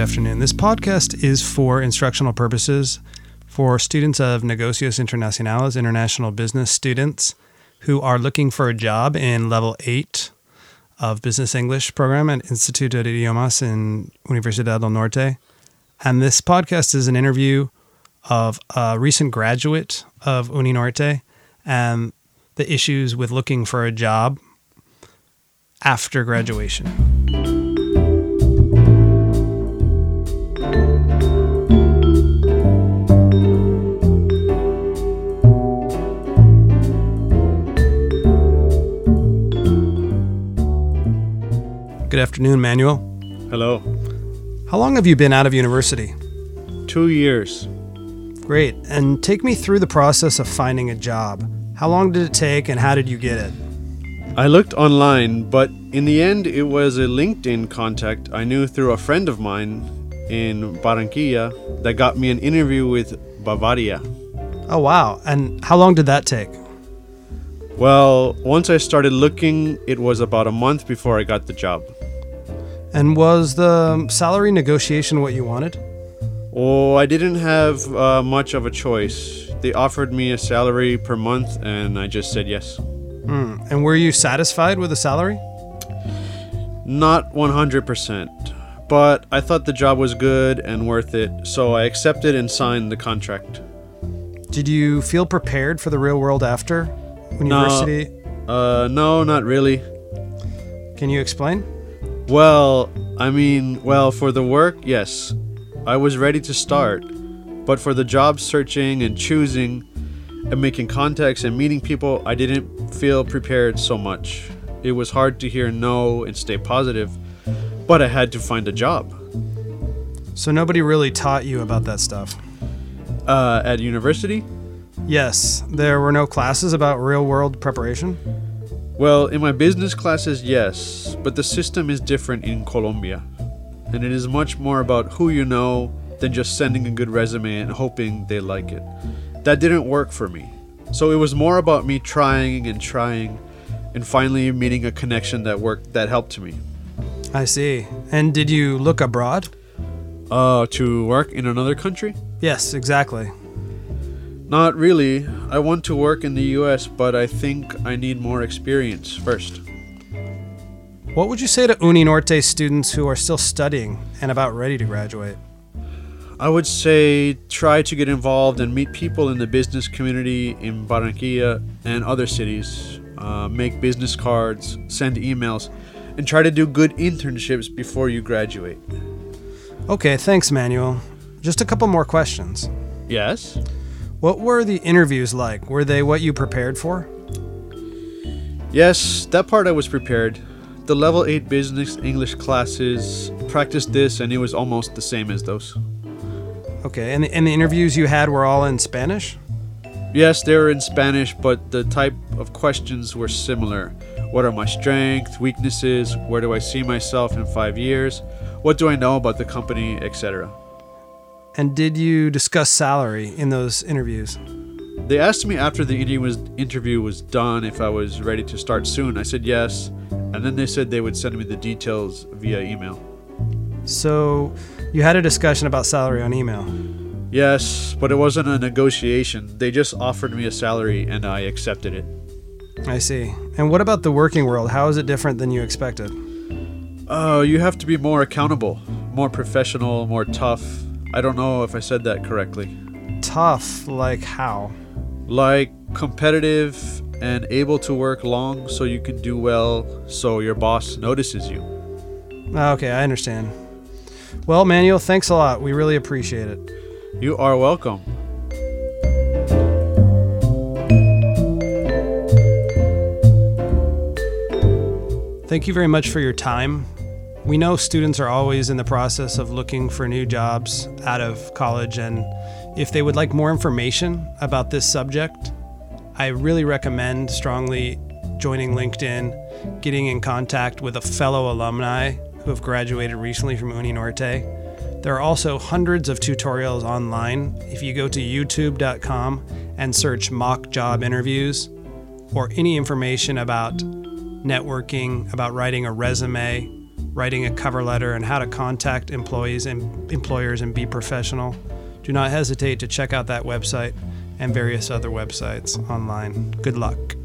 afternoon. This podcast is for instructional purposes for students of Negocios Internacionales, international business students who are looking for a job in level 8 of Business English program at Instituto de Idiomas in Universidad del Norte. And this podcast is an interview of a recent graduate of UniNorte and the issues with looking for a job after graduation. Good afternoon, Manuel. Hello. How long have you been out of university? 2 years. Great. And take me through the process of finding a job. How long did it take and how did you get it? I looked online, but in the end, it was a LinkedIn contact I knew through a friend of mine in Barranquilla that got me an interview with Bavaria. Oh, wow. And how long did that take? Well, once I started looking, it was about a month before I got the job. And was the salary negotiation what you wanted? Oh, I didn't have much of a choice. They offered me a salary per month, and I just said yes. And were you satisfied with the salary? Not 100%, but I thought the job was good and worth it, so I accepted and signed the contract. Did you feel prepared for the real world after university? No, not really. Can you explain? Well, for the work, yes. I was ready to start, but for the job searching and choosing and making contacts and meeting people, I didn't feel prepared so much. It was hard to hear no and stay positive, but I had to find a job. So nobody really taught you about that stuff? At university? Yes. There were no classes about real-world preparation? Well, in my business classes, yes, but the system is different in Colombia. And it is much more about who you know than just sending a good resume and hoping they like it. That didn't work for me. So it was more about me trying and finally meeting a connection that worked, that helped me. I see. And did you look abroad? To work in another country? Yes, exactly. Not really. I want to work in the US, but I think I need more experience first. What would you say to UniNorte students who are still studying and about ready to graduate? I would say try to get involved and meet people in the business community in Barranquilla and other cities. Make business cards, send emails, and try to do good internships before you graduate. Okay, thanks, Manuel. Just a couple more questions. Yes? What were the interviews like? Were they what you prepared for? Yes, that part I was prepared. The level 8 business English classes practiced this and it was almost the same as those. Okay, and the interviews you had were all in Spanish? Yes, they were in Spanish, but the type of questions were similar. What are my strengths, weaknesses? Where do I see myself in 5 years? What do I know about the company, etc.? And did you discuss salary in those interviews? They asked me after the interview was done if I was ready to start soon. I said yes, and then they said they would send me the details via email. So you had a discussion about salary on email? Yes, but it wasn't a negotiation. They just offered me a salary and I accepted it. I see. And what about the working world? How is it different than you expected? You have to be more accountable, more professional, more tough. I don't know if I said that correctly. Tough, like how? Like competitive and able to work long so you can do well so your boss notices you. Okay, I understand. Well, Manuel, thanks a lot. We really appreciate it. You are welcome. Thank you very much for your time. We know students are always in the process of looking for new jobs out of college, and if they would like more information about this subject, I really recommend strongly joining LinkedIn, getting in contact with a fellow alumni who have graduated recently from UniNorte. There are also hundreds of tutorials online. If you go to youtube.com and search mock job interviews or any information about networking, about writing a resume, writing a cover letter, and how to contact employees and employers and be professional, do not hesitate to check out that website and various other websites online. Good luck.